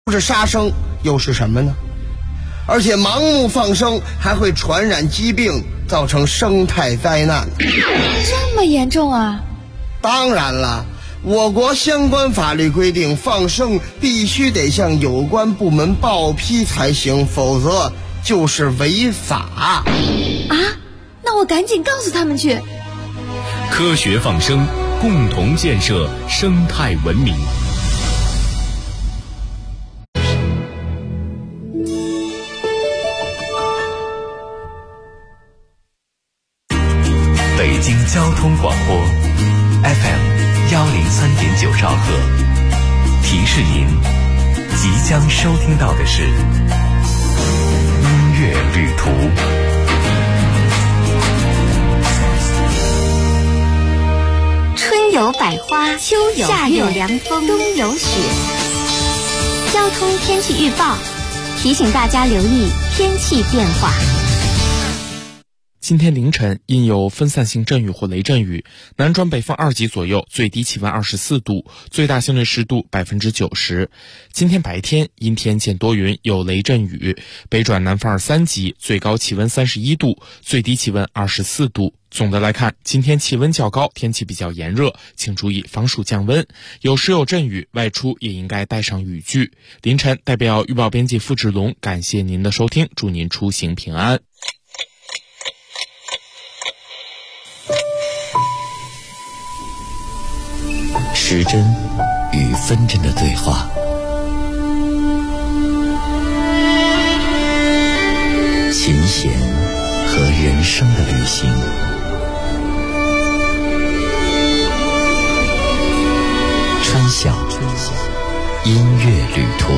这杀生又是什么呢？而且盲目放生还会传染疾病，造成生态灾难。 这么严重啊？ 当然了，我国相关法律规定，放生必须得向有关部门报批才行，否则就是违法。 啊？那我赶紧告诉他们去。 科学放生，共同建设生态文明。 北京交通广播 FM103.9兆赫，提示您即将收听到的是音乐旅途。 春有百花，秋有夏有凉风，冬有雪。交通天气预报提醒大家留意天气变化。 今天凌晨因有分散性阵雨或雷阵雨，南转北风2级左右，最低气温24度，最大相对湿度90%。今天白天阴天见多云，有雷阵雨，北转南风3级，最高气温31度，最低气温24度。总的来看，今天气温较高，天气比较炎热，请注意防暑降温。有时有阵雨，外出也应该带上雨具。凌晨代表预报编辑付志龙，感谢您的收听，祝您出行平安。 时针与分针的对话，琴弦和人生的旅行，春晓音乐旅途。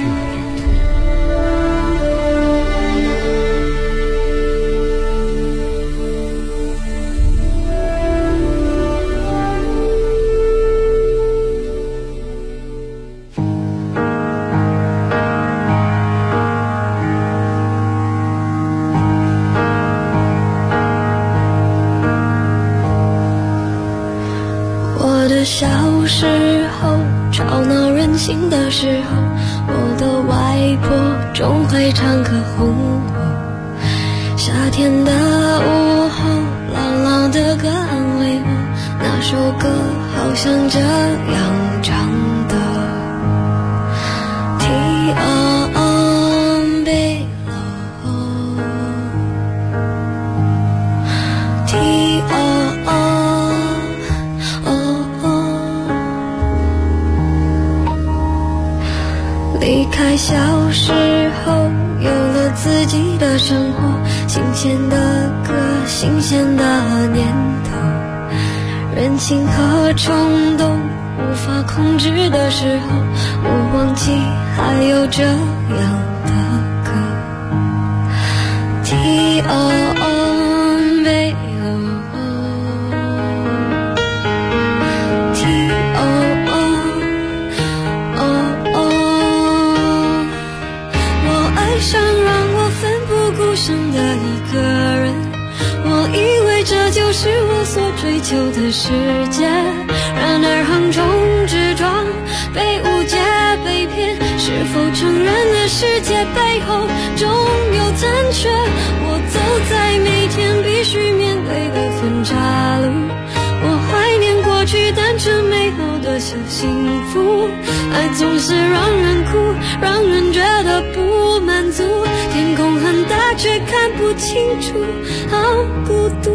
小时候吵闹任性的时候，我的外婆总会唱歌哄我。夏天的午后，朗朗的歌安慰我，那首歌好像这样唱的。离开小时候，有了自己的生活，新鲜的歌，新鲜的念头，任性和冲动无法控制的时候，我忘记还有这样的歌。是我所追求的世界，然而横冲直撞，被误解被骗，是否承认了世界背后总有残缺？我走在每天必须面对的分岔路，我怀念过去单纯美好的小幸福，爱总是让人哭，让人觉得不满足，天空很大却看不清楚，好孤独。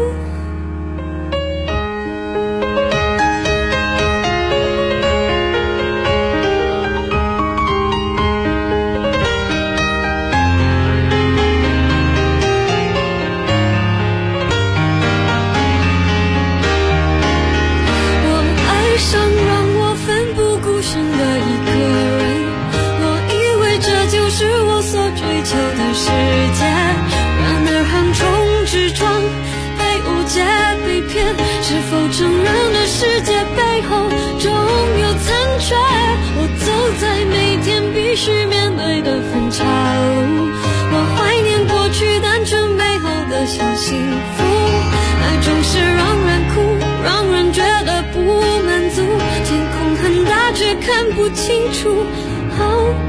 是否承认了世界背后总有残缺？我走在每天必须面对的分岔路，我怀念过去单纯美好的小幸福，爱总是让人哭，让人觉得不满足，天空很大却看不清楚，好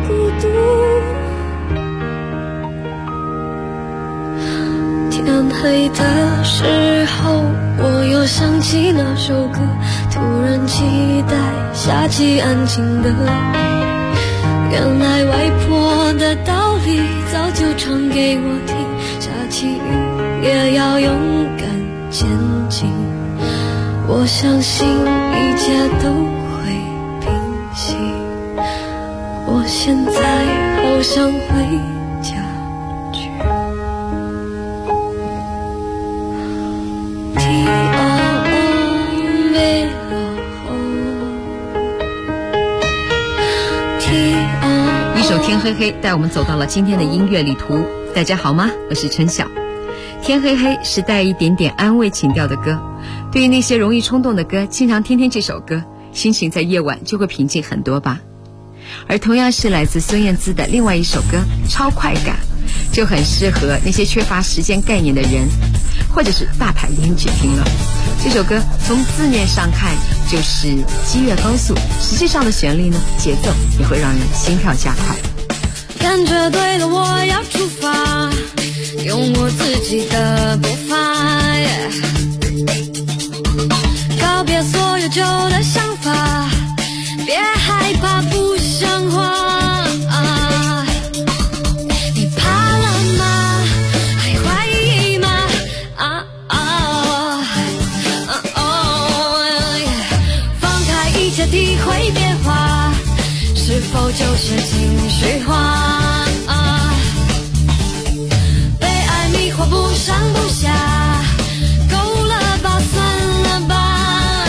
黑的时候，我又想起那首歌，突然期待下起安静的雨。原来外婆的道理早就唱给我听，下起雨也要勇敢前进。我相信一切都会平息。我现在好想回家去。 一首《天黑黑》带我们走到了今天的音乐旅途。大家好吗？我是陈晓。天黑黑是带一点点安慰情调的歌，对于那些容易冲动的歌，经常听听这首歌，心情在夜晚就会平静很多吧。而同样是来自孙燕姿的另外一首歌《超快感》，就很适合那些缺乏时间概念的人，或者是大牌连去听了。这首歌从字面上看就是激越高速，实际上的旋律呢，节奏也会让人心跳加快。 感觉对了，我要出发，用我自己的步伐，告别所有旧的想法，别害怕不像话。你怕了吗？还怀疑吗？放开一切体会变化，是否就是情绪化？被爱迷惑不上不下，够了吧，算了吧。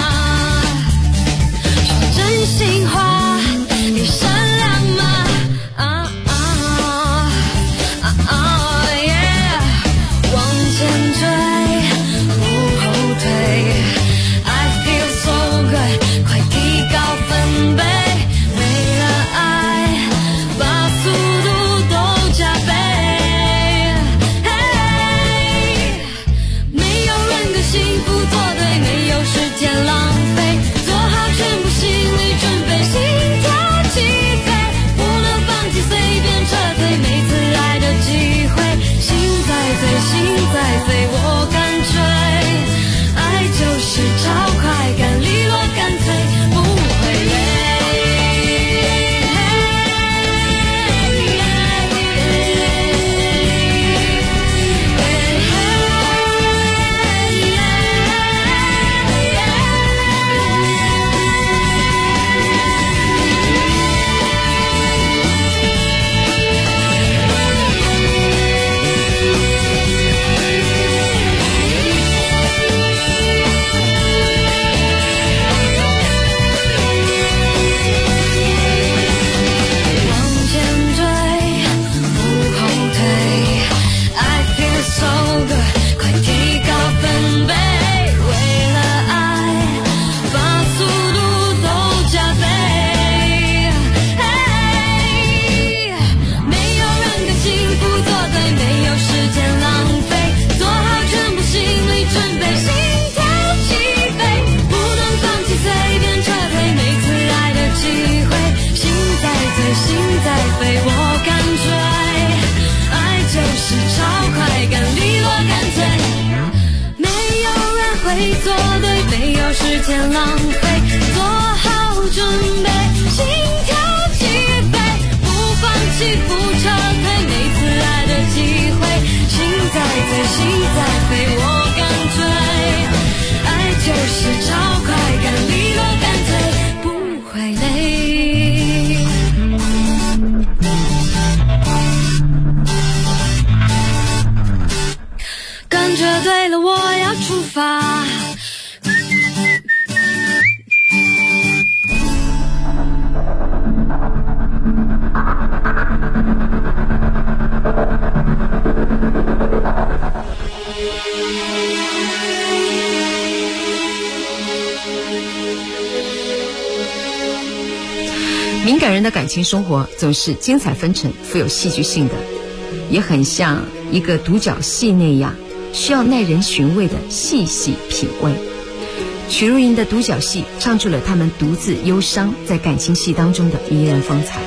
说真心话，你善良吗？往前追，不后退。I feel so good， 快提高分贝。时间浪费，做好准备，心跳起飞，不放弃不撤退，每次爱的机会，心在醉，心在飞，我敢追，爱就是超快感，利落干脆，不会累。感觉对了，我要出发。 敏感人的感情生活总是精彩纷呈，富有戏剧性的，也很像一个独角戏那样，需要耐人寻味的细细品味。曲如莹的独角戏唱出了他们独自忧伤在感情戏当中的迷人风采。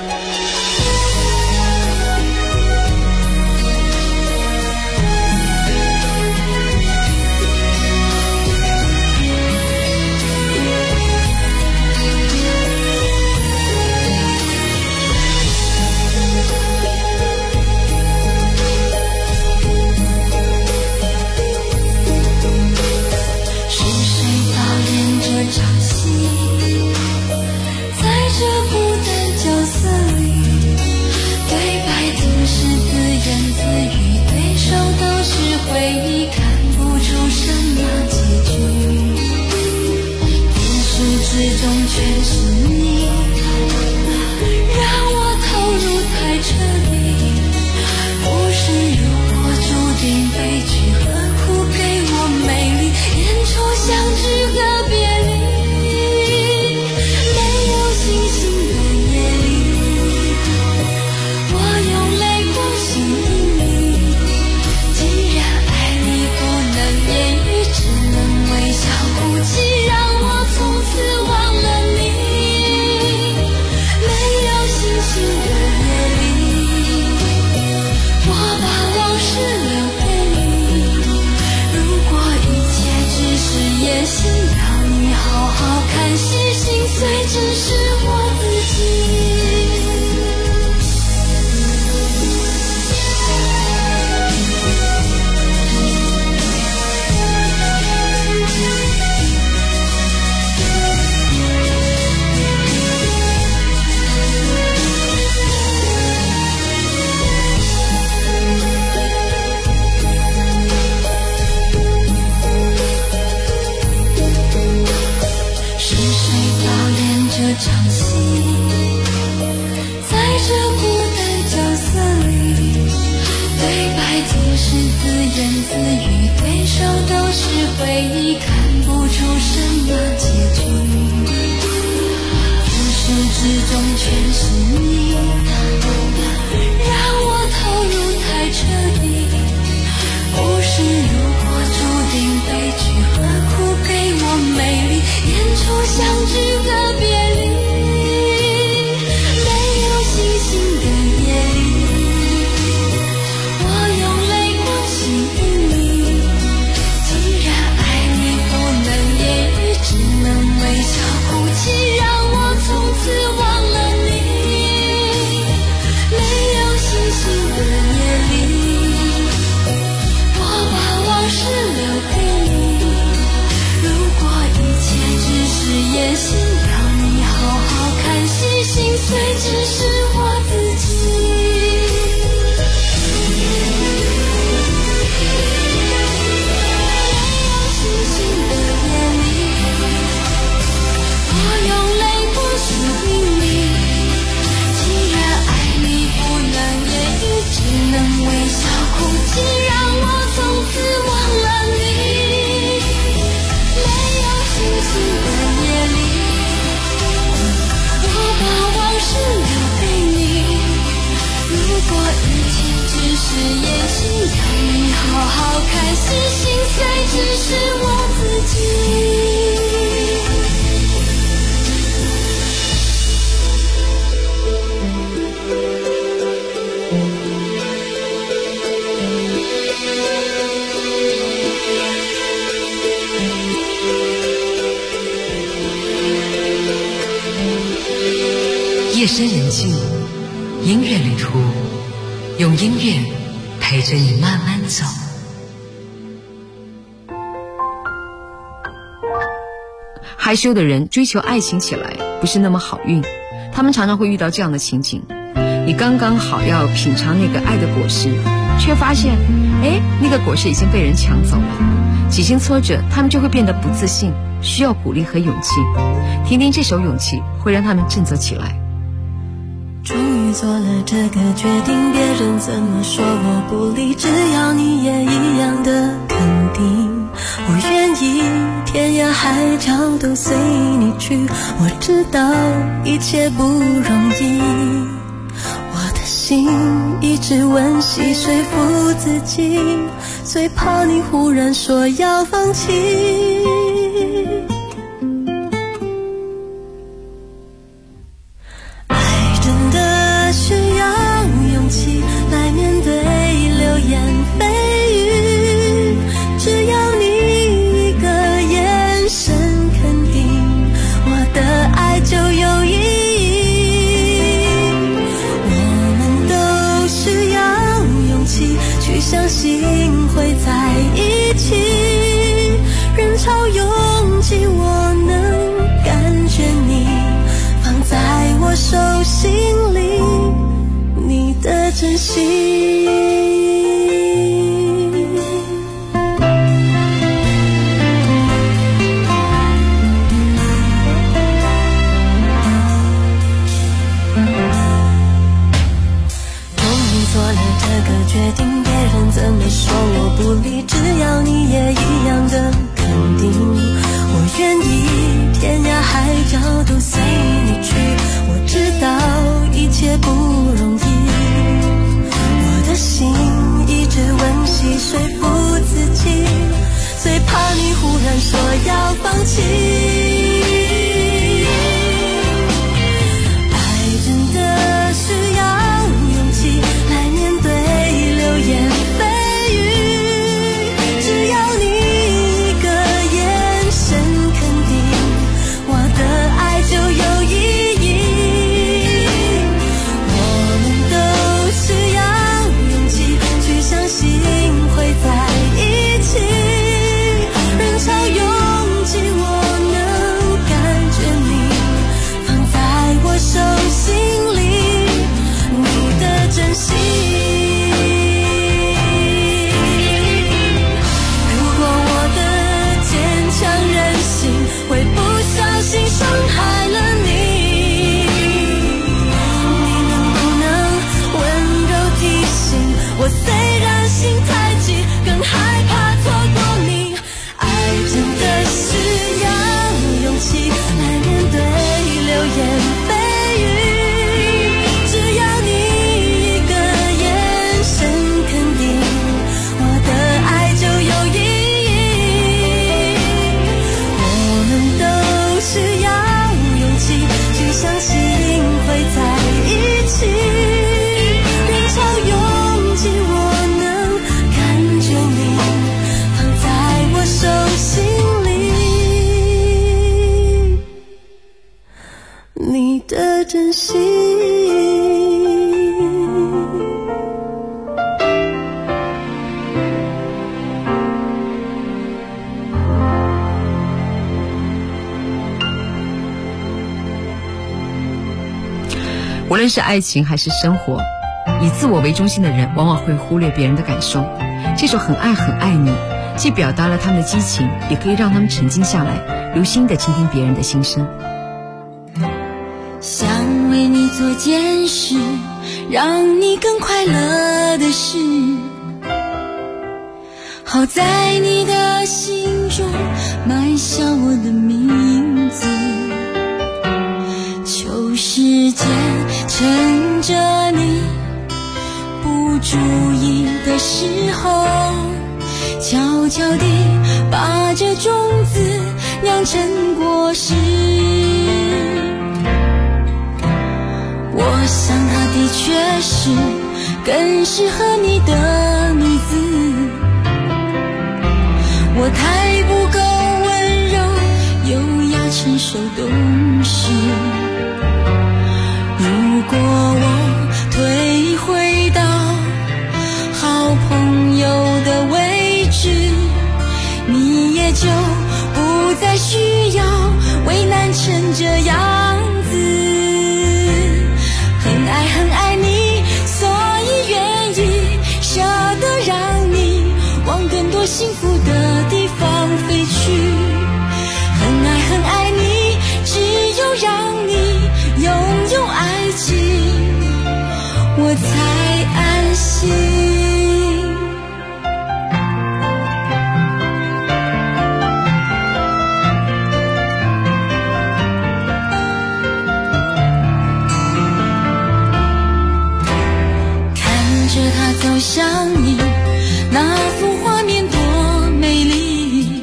孤单角色里，对白总是自言自语，对手都是回忆，看不出什么结局。自始至终全是你，让我投入太彻底。不是如果注定悲剧，何苦给我美丽演出相聚的别离？没有星星的夜里，我用泪光吸引你。既然爱你不能言语，只能微笑哭泣，让我从此忘了你。没有星星的夜里，是留给你。如果一切只是演戏，要你好好看戏，心碎只是我自己。没有星星的夜里，我用泪光吸引你。既然爱你不能言语，只能微笑哭泣，让我从此忘了你。没有星星的夜里，我把往事留给你。如果一切只是演戏，要你好好看戏，心碎只是我自己。 夜深人静，音乐旅途，用音乐陪着你慢慢走。害羞的人追求爱情起来不是那么好运，他们常常会遇到这样的情景：你刚刚好要品尝那个爱的果实，却发现，那个果实已经被人抢走了。几经挫折，他们就会变得不自信，需要鼓励和勇气。听听这首《勇气》，会让他们振作起来。 终于做了这个决定，别人怎么说我不理，只要你也一样的肯定。我愿意天涯海角都随你去，我知道一切不容易，我的心一直温习说服自己，最怕你忽然说要放弃。来面对流言蜚语，只要你一个眼神肯定，我的爱就有意义。我们都需要勇气去相信会在一起，人潮拥挤，我能感觉你放在我手心里你的真心。终于做了这个决定，别人怎么说我不理，只要你也一样的肯定。我愿意天涯海角都随你去，我知道一切不容易，我的论是爱情还是生活，以自我为中心的人往往会忽略别人的感受。这首很爱很爱你既表达了他们的激情，也可以让他们沉静下来，留心地倾听别人的心声。 想为你做件事，让你更快乐的事，好在你的心中埋下我的名字。求时间趁着你不注意的时候，悄悄地把这种子酿成果实。我想她的确是更适合你的女子，我太不够温柔优雅成熟懂事。如果我退回到好朋友的位置，你也就不再需要为难成这样子。很爱很爱你，所以愿意舍得让你往更多幸福的地方飞去。很爱很爱你，只有让你拥有爱情，我才安心。走向你，那幅画面多美丽。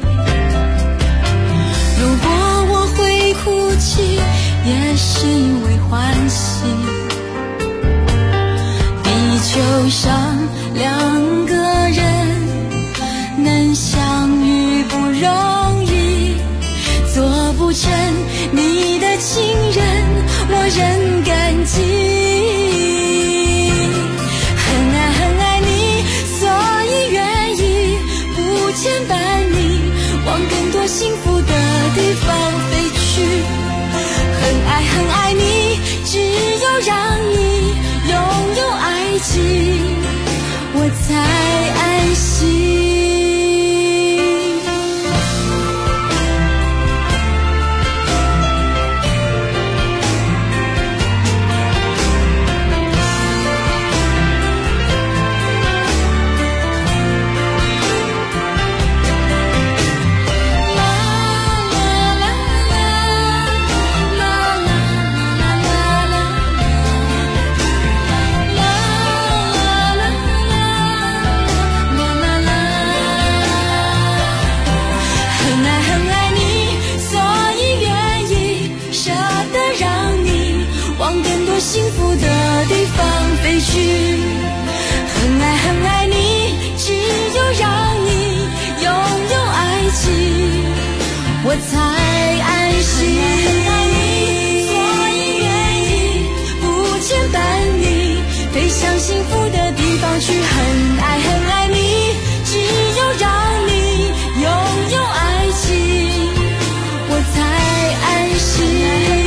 如果我会哭泣，也是因为欢喜。地球上两个人能相遇不容易，做不成你的情人，我仍感激。牵绊你往更多幸福的地方飞去。很爱很爱你，只有让你拥有爱情，我才安心。幸福的地方飞去。很爱很爱你，只有让你拥有爱情，我才安心。所以愿意不牵绊你飞向幸福的地方去。很爱很爱你，只有让你拥有爱情，我才安心。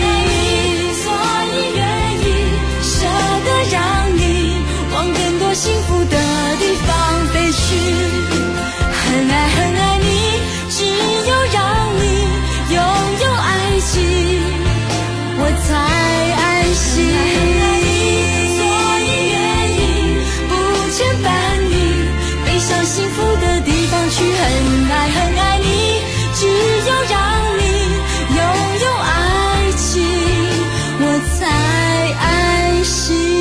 让你往更多幸福的地方飞去。很爱很爱你，只有让你拥有爱情，我才安心。所以愿意不牵绊你飞向幸福的地方去。很爱很爱你，只有让你拥有爱情，我才安心。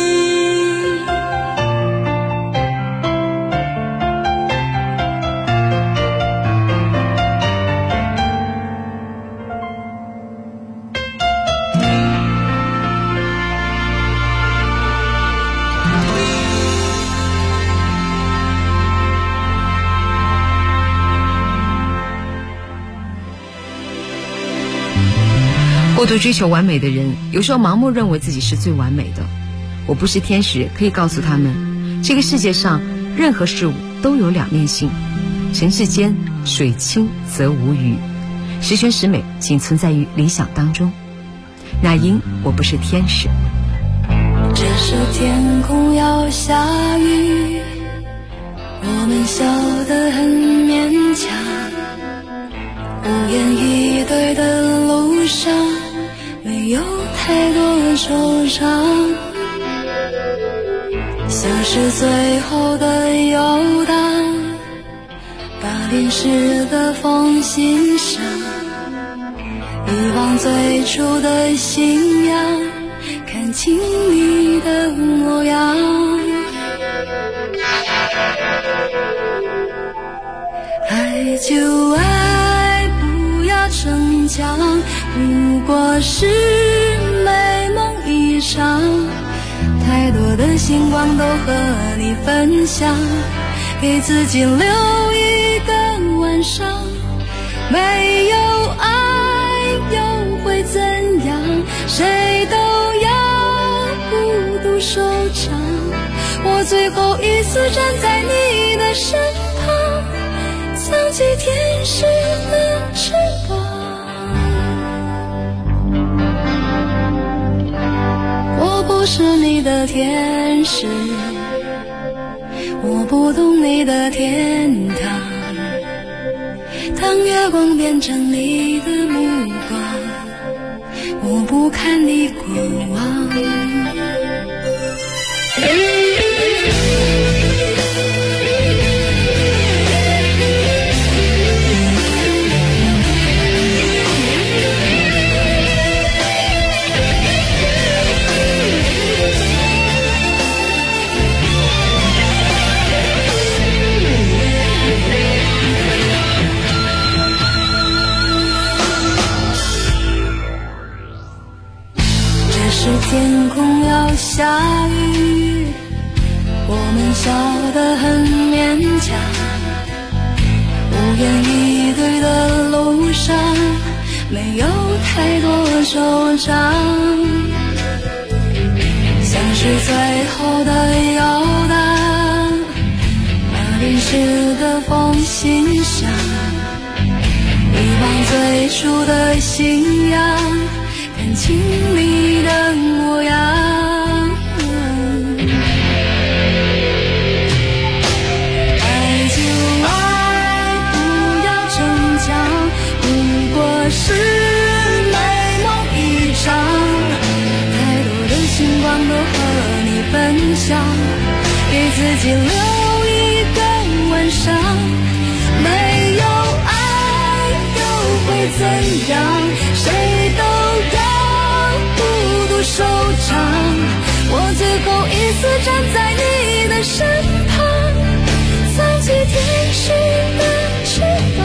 过度追求完美的人，有时候盲目认为自己是最完美的。我不是天使，可以告诉他们，这个世界上任何事物都有两面性。尘世间水清则无鱼，十全十美仅存在于理想当中。乃因我不是天使。 这时天空要下雨，我们笑得很勉强，无言以对的路上没有太多惆怅，像是最后的游荡，把淋湿的风欣赏，遗忘最初的信仰，看清你的模样。爱就爱，不要逞强，不过是美梦一场，太多的星光都和你分享，给自己留一个晚上。没有爱又会怎样，谁都要孤独收场，我最后一次站在你的身旁，藏起天使的翅膀。我不是你的天使，我不懂你的天堂，当月光变成你的目光，我不看你过往。天空要下雨，我们笑得很勉强，无言以对的路上没有太多惆怅，像是最后的游荡，把淋湿的风欣赏，遗忘最初的信仰，看清你的模样。爱就爱，不要逞强，不过是美梦一场，太多的星光都和你分享，给自己留一个晚上。没有爱又会怎样，谁都收场，我最后一次站在你的身旁，藏起天使的翅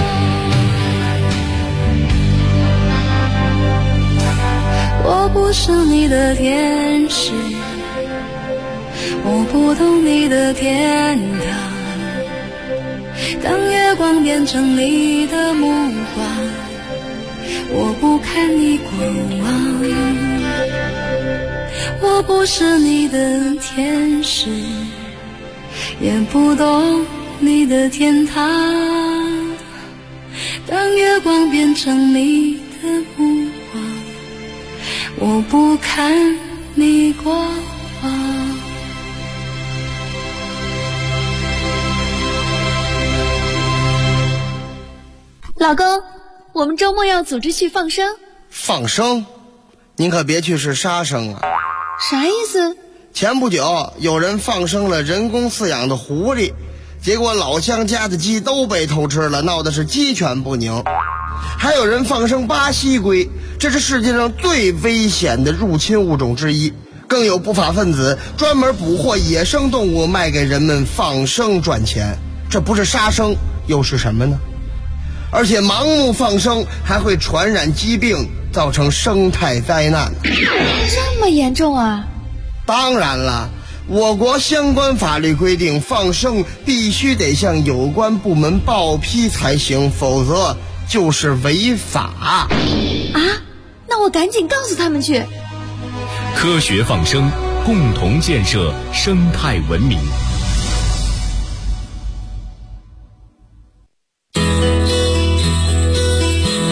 膀。我不是你的天使，我不懂你的天堂，当月光变成你的目光，我不看你过往。我不是你的天使，也不懂你的天堂，当月光变成你的目光，我不看你过往。 老公，我们周末要组织去放生。 放生？您可别去是杀生啊！ 啥意思？ 前不久有人放生了人工饲养的狐狸，结果老乡家的鸡都被偷吃了，闹的是鸡犬不宁。还有人放生巴西龟，这是世界上最危险的入侵物种之一。更有不法分子专门捕获野生动物卖给人们放生赚钱，这不是杀生又是什么呢？而且盲目放生还会传染疾病，造成生态灾难。 这么严重啊？ 当然了，我国相关法律规定，放生必须得向有关部门报批才行，否则就是违法。 啊？那我赶紧告诉他们去。 科学放生，共同建设生态文明。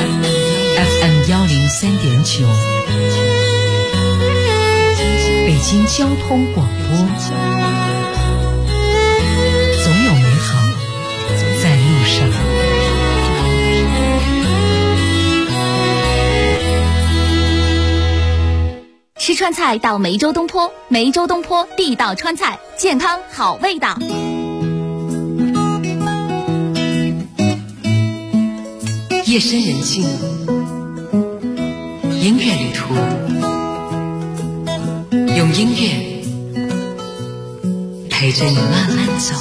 FM 103.9，北京京交通广播，总有美好在路上。 吃川菜到梅州东坡，梅州东坡地道川菜，健康好味道。 夜深人静，音乐旅途，用音乐陪着你慢慢走。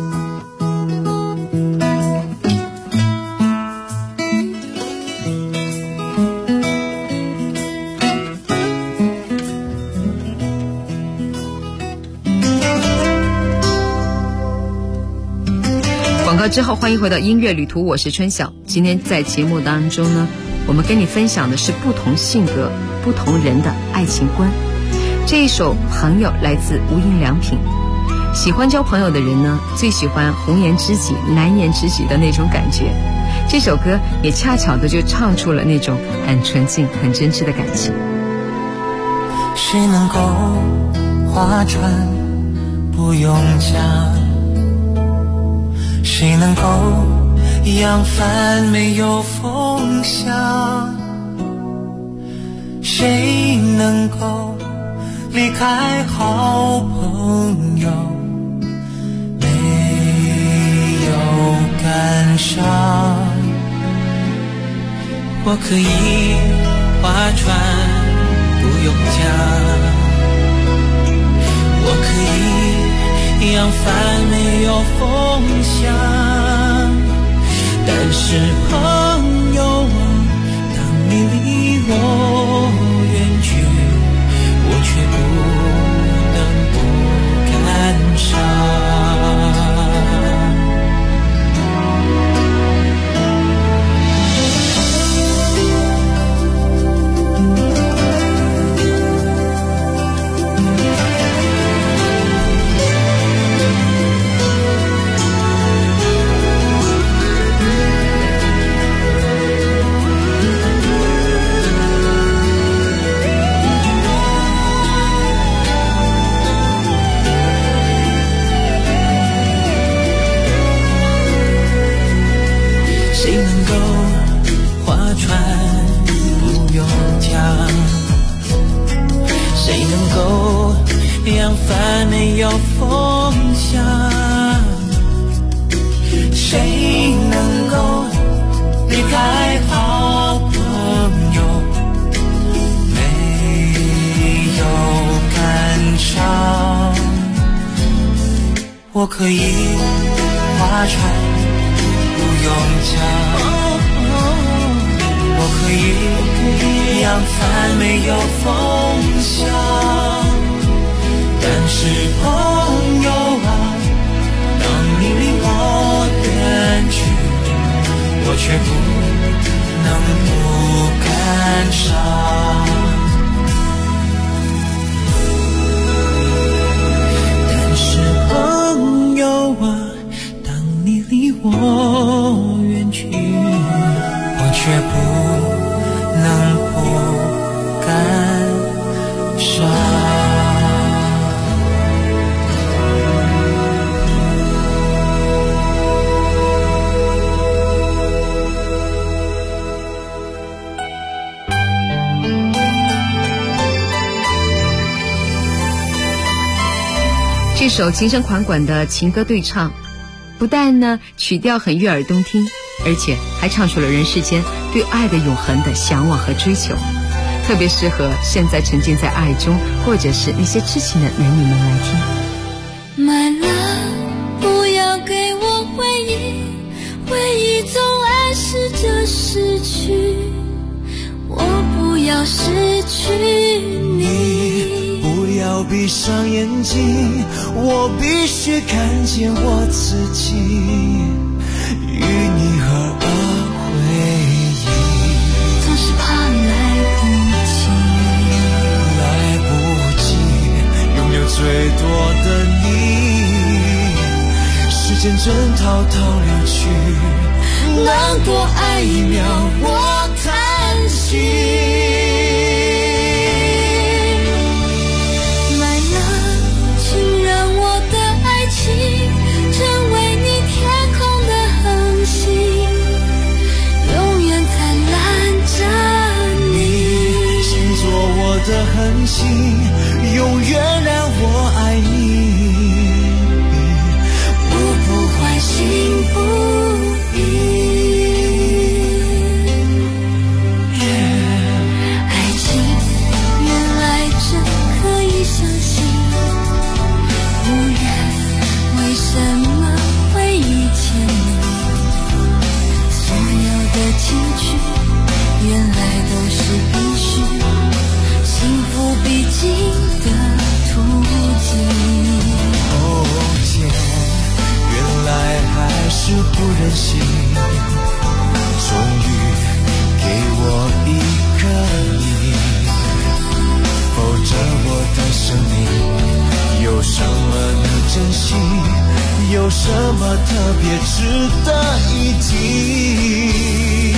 广告之后，欢迎回到音乐旅途，我是春晓。今天在节目当中呢，我们跟你分享的是不同性格、不同人的爱情观。这一首《朋友》来自无印良品。喜欢交朋友的人呢，最喜欢红颜知己、蓝颜知己的那种感觉。这首歌也恰巧的就唱出了那种很纯净、很真挚的感情。 谁能够划船不用桨？谁能够扬帆没有风向？谁能够离开好朋友没有感伤？我可以划船不用桨，我可以扬帆没有风向，但是朋友啊，当你离我远去，我却不能不感伤。扬帆没有风向，谁能够离开好朋友没有感伤？我可以划船不用桨，我可以扬帆没有风向，但是朋友啊，当你离我远去，我却不能不感伤。但是朋友啊，当你离我远去，我却不能不感伤。 这首情深款款的情歌对唱，不但呢曲调很悦耳动听，而且还唱出了人世间对爱的永恒的向往和追求，特别适合现在沉浸在爱中或者是那些痴情的男女们来听。 My love， 不要给我回忆，回忆总暗示着失去，我不要失去你， 不要闭上眼睛，我必须看见我自己，与你合而为一。 总是怕来不及拥有最多的你，时间正滔滔流去，能多爱一秒我叹息。 My 心，永远让我爱你。 我不换心不移。爱情原来真可以相信，不然为什么会遇见你？所有的情绪原来都是必须，幸福必经的途径。 天，原来还是不忍心，终于给我一个你，否则我的生命有什么能珍惜，有什么特别值得一提？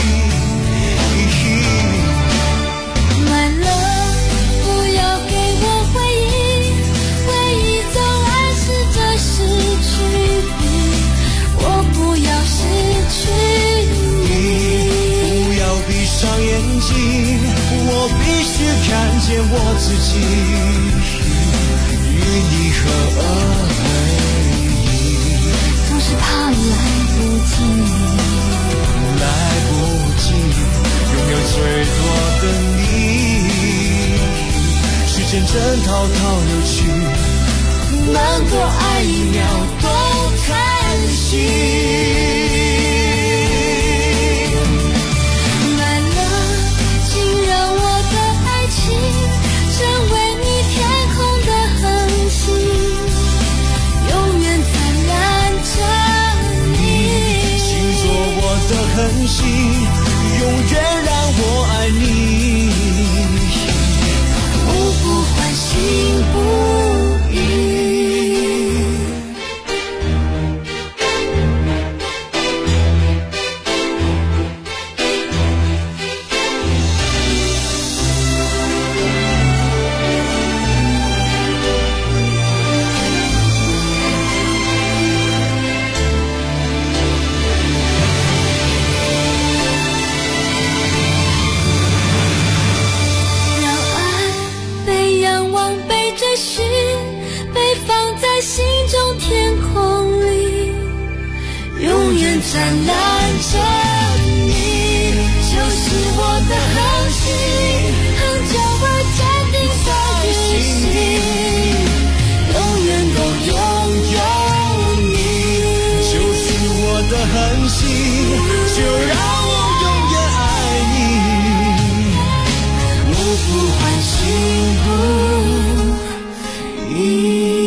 慢了，不要给我回忆，回忆总暗示着失去你，我不要失去你。 不要闭上眼睛，我必须看见我自己，与你合为一。 总是怕来不及， 来不及拥有最多的你，时间真滔滔流去，能多爱一秒都叹息。 慢了，请让我的爱情成为你天空的恒星，永远灿烂着你。 请做我的恒星，永远让我爱你。 我不换心不移。让爱被仰望，被追寻，被放在心中天空里，永远灿烂着你，就是我的恒星，恒久而坚定的日星，永远都拥有你， 就是我的恒星，就让我永远爱你。 我不换心不移。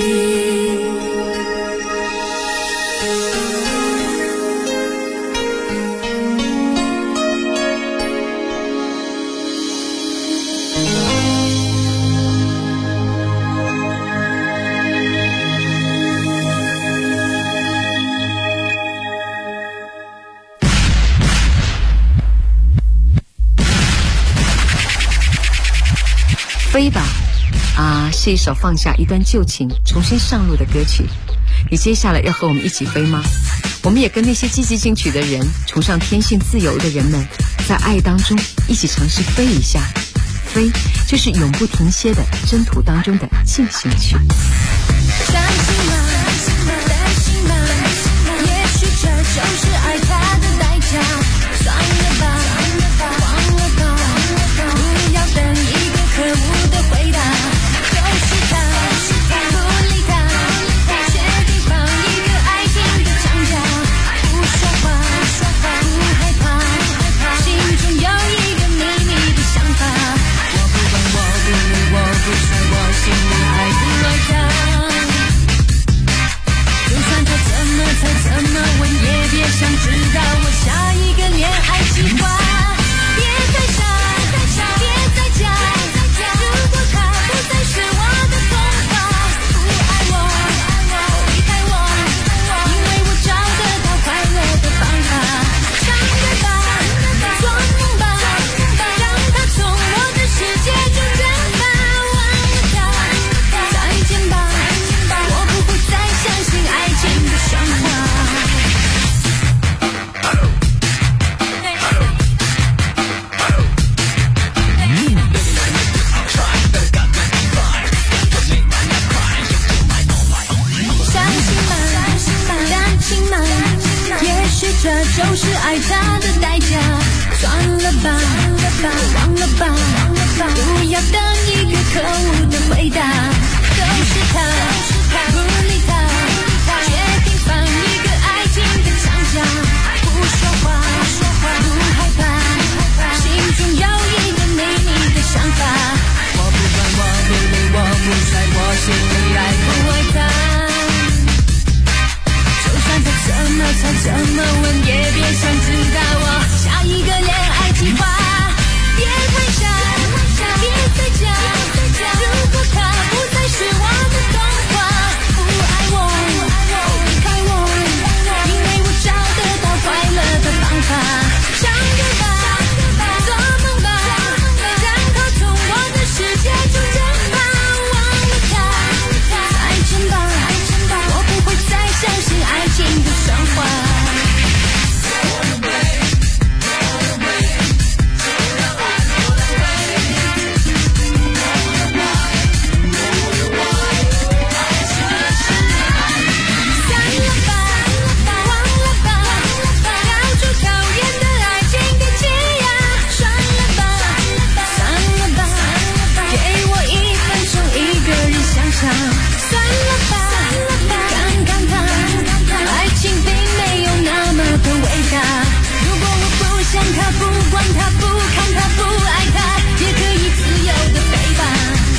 飞吧啊，是一首放下一段旧情重新上路的歌曲。你接下来要和我们一起飞吗？我们也跟那些积极进取的人，崇尚天性自由的人们，在爱当中一起尝试飞一下。飞就是永不停歇的征途当中的进行曲。 相信吗？担心吗？也许这就是爱它的代价。算了吧，忘了吧，不要等一个可恶的回答。就是他，不理他，决定放一个爱情的长假。不说话，不害怕，心中有一个秘密的想法。我不管，我不理，我不说，我心里爱不爱他。 这就是爱他的代价。算了吧，忘了吧，不要等一个可恶的回答。都是他，不理他，决定放一个爱情的长假。不说话，不害怕，心中有一个秘密的想法。我不管，我不理，我不在，我心里爱不爱他。就算他怎么猜怎么问，也别想知道我下一个恋爱计划。别回想，别再讲，如果他不再是我的童话，不爱我，离开我，因为我找得到快乐的方法。唱歌吧，做梦吧，让他从我的世界中蒸发。忘了他，再见吧，我不会再相信爱情的神话。算了吧，看看他，爱情并没有那么的伟大。如果我不想他，不管他，不看他，不爱他，也可以自由的飞吧。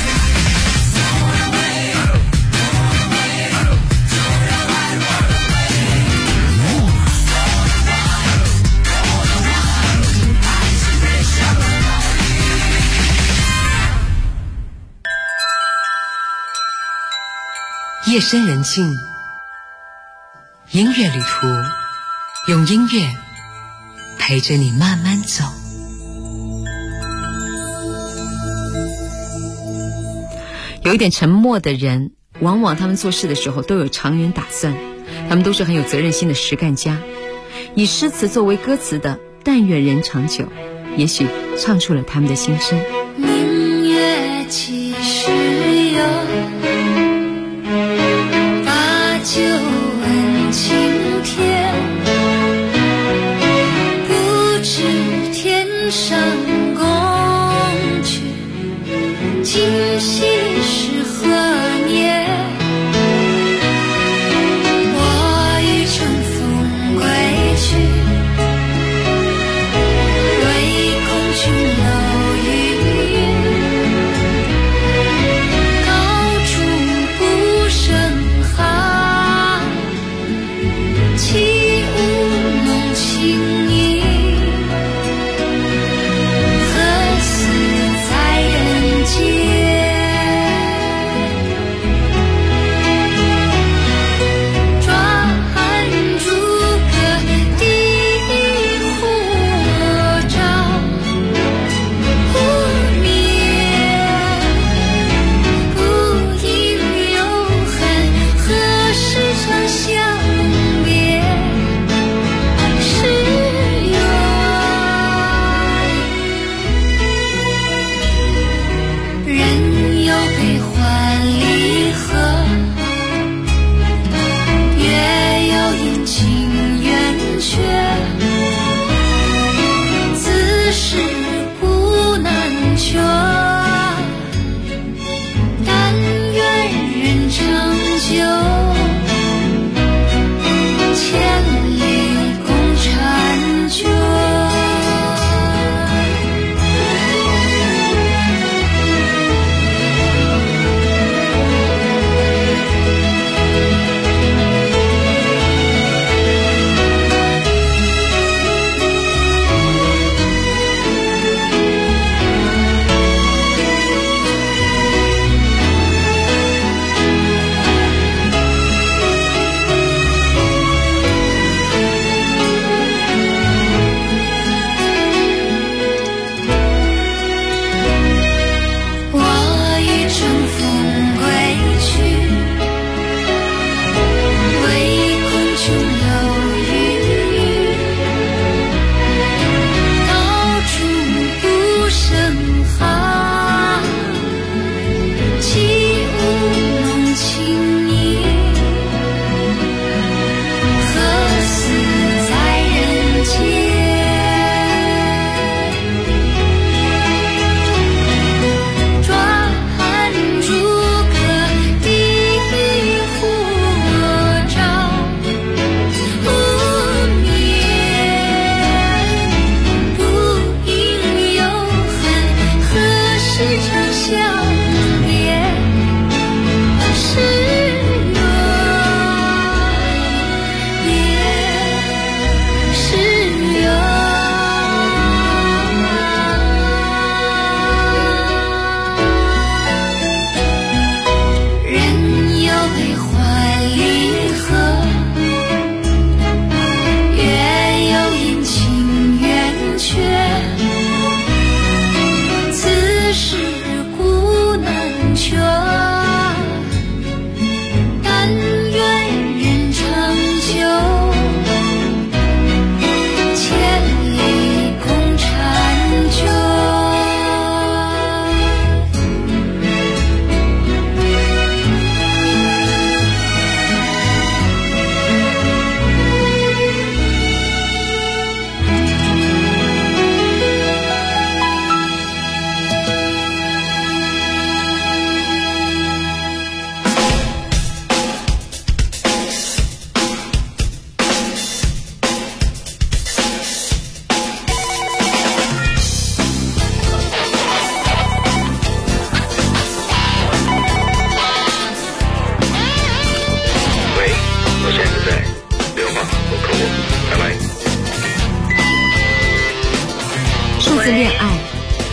夜深人静，音乐旅途，用音乐陪着你慢慢走。有一点沉默的人，往往他们做事的时候都有长远打算，他们都是很有责任心的实干家。以诗词作为歌词的但愿人长久，也许唱出了他们的心声。 明月几时有，就问青天，不知天上宫阙，今夕是何年？我欲乘风归去，唯恐琼楼玉宇，高处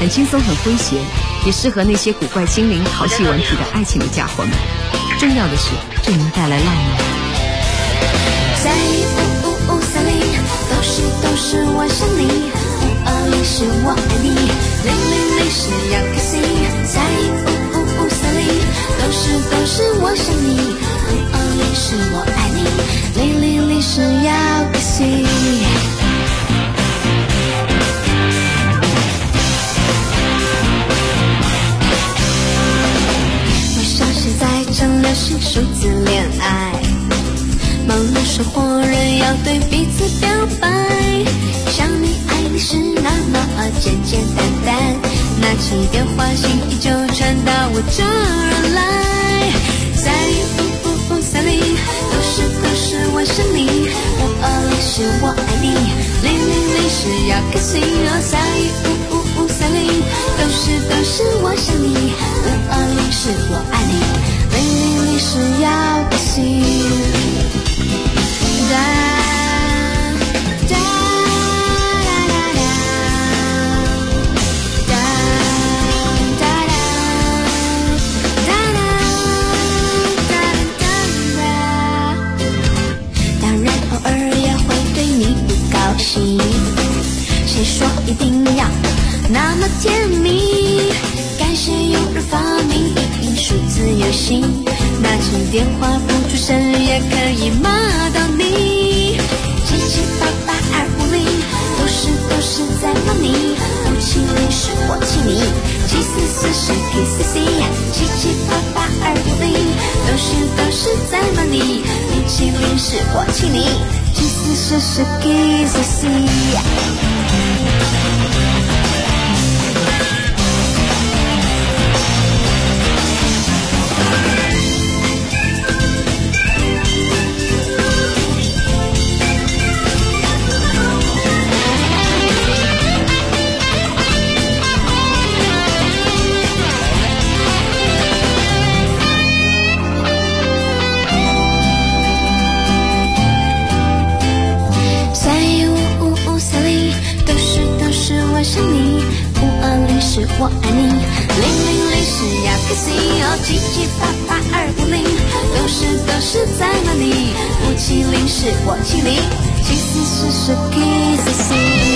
很轻松很诙谐，也适合那些古怪精灵淘气顽皮的爱情的家伙们。重要的是这能带来浪漫。 在55530都是我想你，520是我爱你，000是要开心。在55530都是我想你，520是我爱你，000是要开心。我想现在正流行数字恋爱，忙碌生活人要对彼此表白，想你爱你是那么简简单单，拿起电话心意就传到我这儿来。在55530都是我想你，520是我爱你，000是要开心。在55530都是我想你，520是我爱你，000是要开心。当然偶尔也会对你不高兴，谁说一定要那么甜蜜？感谢有人发明数字游戏，拿起电话不出声也可以骂到你。7782550都是在骂你，570是我气你，744是 KCC， 7782550都是在骂你，570是我气你，744是 KCC。是我爱你，000是要开心，7782550都是在骂你，570是我气你，744是 KCC。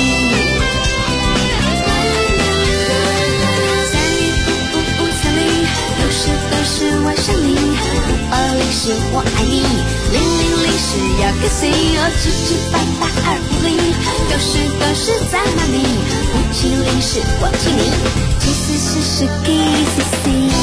在55530都是我想你，520是我爱你，000是要开心，7782550都是在骂你，570是我气你，744是 KCC。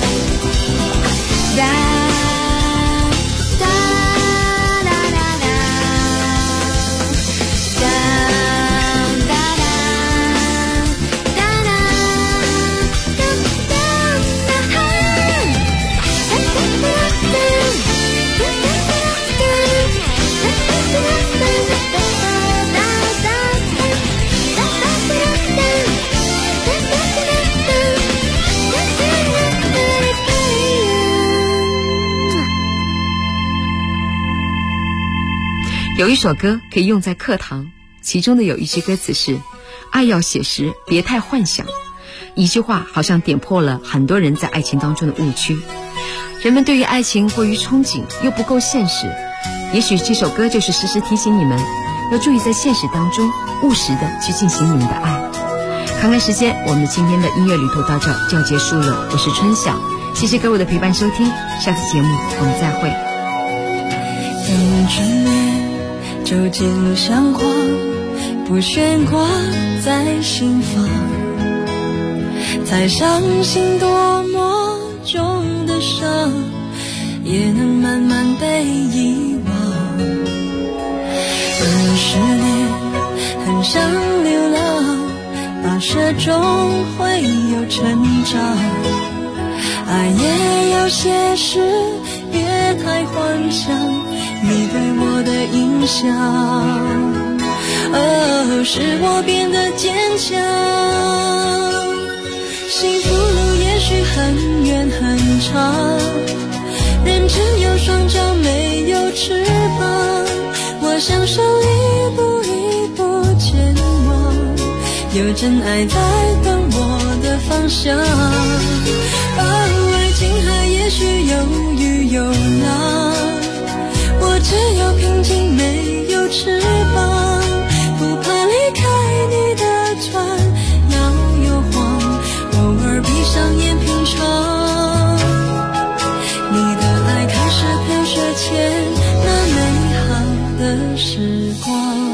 有一首歌可以用在课堂，其中的有一句歌词是爱要写实，别太幻想。一句话好像点破了很多人在爱情当中的误区，人们对于爱情过于憧憬又不够现实，也许这首歌就是时时提醒你们要注意在现实当中务实的去进行你们的爱。看看时间，我们今天的音乐旅途到这就要结束了，我是春晓，谢谢各位的陪伴收听，下次节目我们再会。 等春眠究竟像话，不悬挂在心房，才相信多么重的伤也能慢慢被遗忘。20年很想流浪，跋涉中会有成长，爱也要写实，别太幻想你对我的影响。使我变得坚强，幸福路也许很远很长，人只有双脚没有翅膀，我享受一步一步前往，有真爱在等我的方向。爱情海也许有雨有浪，我只有平静没有翅膀，不怕离开你的船摇又晃，偶尔闭上眼品尝你的爱，开始飘雪前那美好的时光。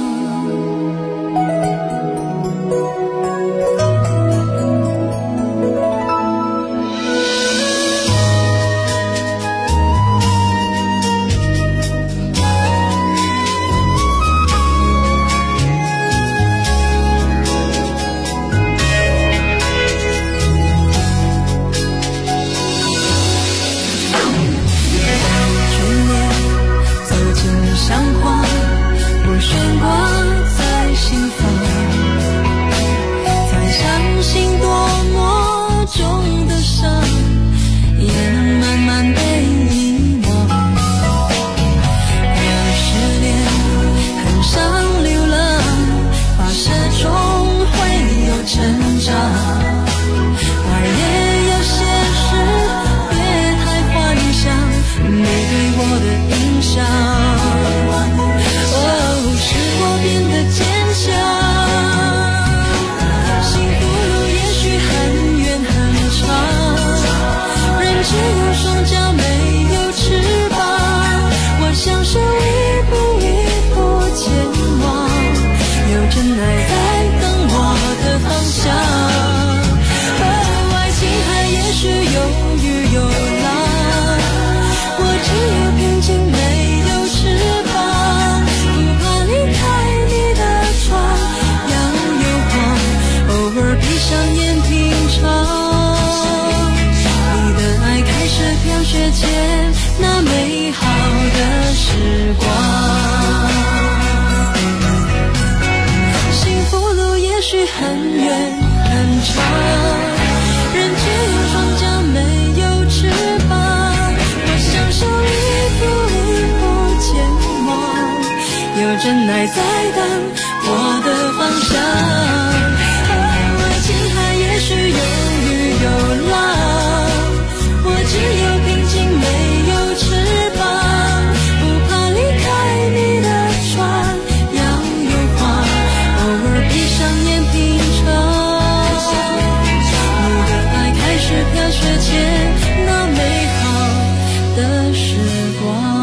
真爱在等我的方向，爱情海也许有雨有浪，我只有平静没有翅膀，不怕离开你的船摇又晃，偶尔闭上眼品尝你的爱，开始飘雪前那美好的时光。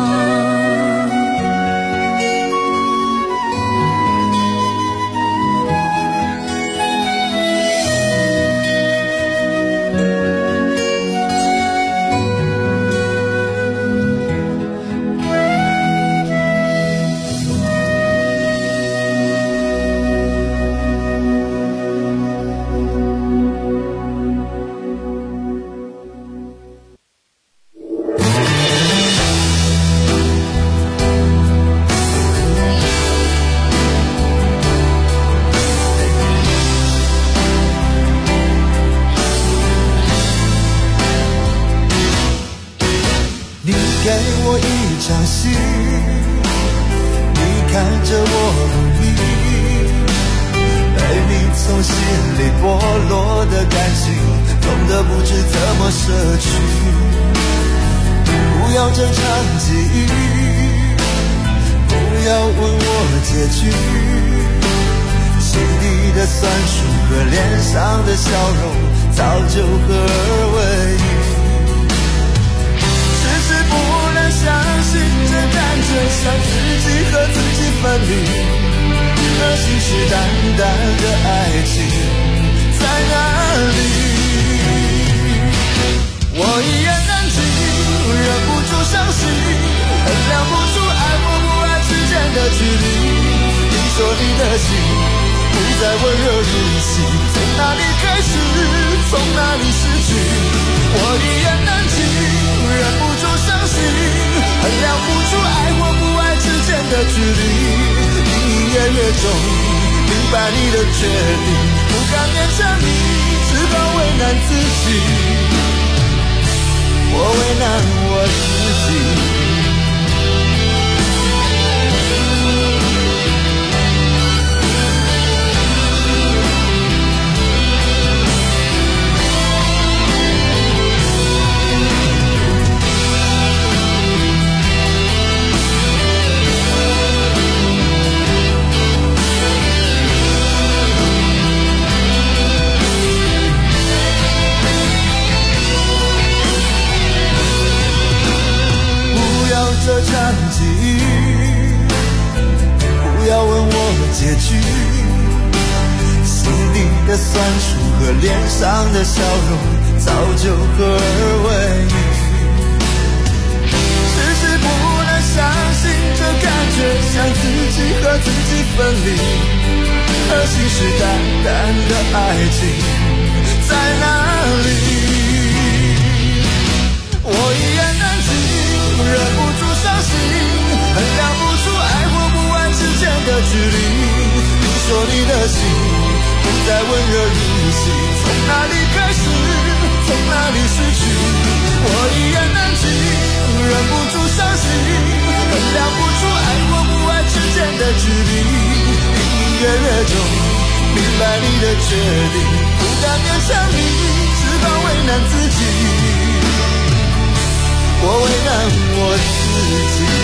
给我一场戏，你看着我努力，被你从心里剥落的感情，痛得不知怎么舍去。不要这场记忆，不要问我结局，心底的酸楚和脸上的笑容，早就合二为一。相信这单纯像自己和自己分离，那信誓旦旦的爱情在哪里？我一言难尽，忍不住伤心，衡量不出爱或不爱之间的距离。你说你的心不再温热如昔，从哪里开始，从哪里失去？我一言难尽，忍不住伤心，衡量不出爱或不爱之间的距离，一夜越重，明白你的决定，不敢勉强你，只好为难自己，我为难我自己。 这场景，不要问我结局，心底的酸楚和脸上的笑容早就合二为一。只是不能相信这感觉像自己和自己分离，而信誓旦旦的爱情在哪里？我一言难尽，忍不住伤心，衡量不出爱或不爱之间的距离。你说你的心不再温热如昔，从哪里开始，从哪里失去？我一言难尽，忍不住伤心，衡量不出爱或不爱之间的距离。隐隐约约中明白你的决定，不敢勉强你，只好为难自己。我为难我自己。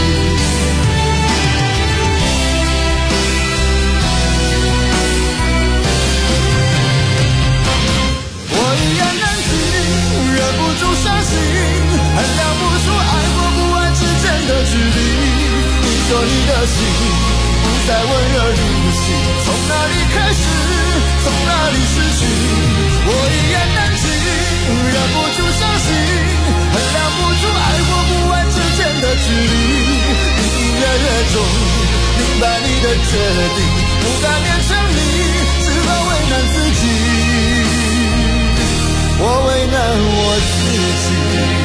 我一言难尽，忍不住伤心，衡量不出爱或不爱之间的距离。你说你的心不再温热如昔，从哪里开始，从哪里失去？我一言难尽，忍不住伤心，衡量不出爱或不爱之间的距离。隐隐约约中明白你的决定，不敢勉强你，只好为难自己。我为难我自己。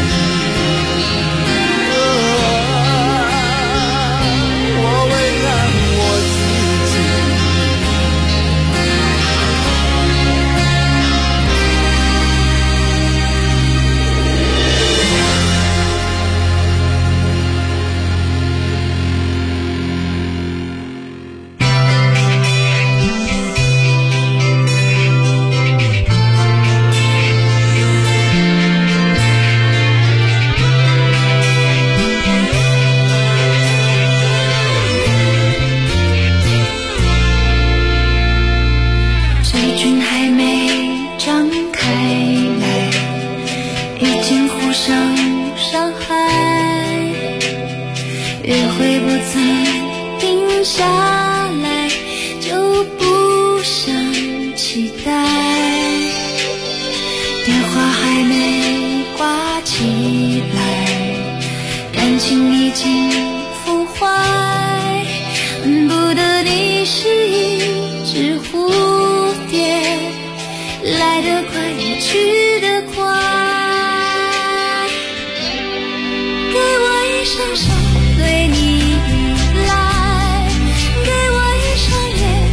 情已经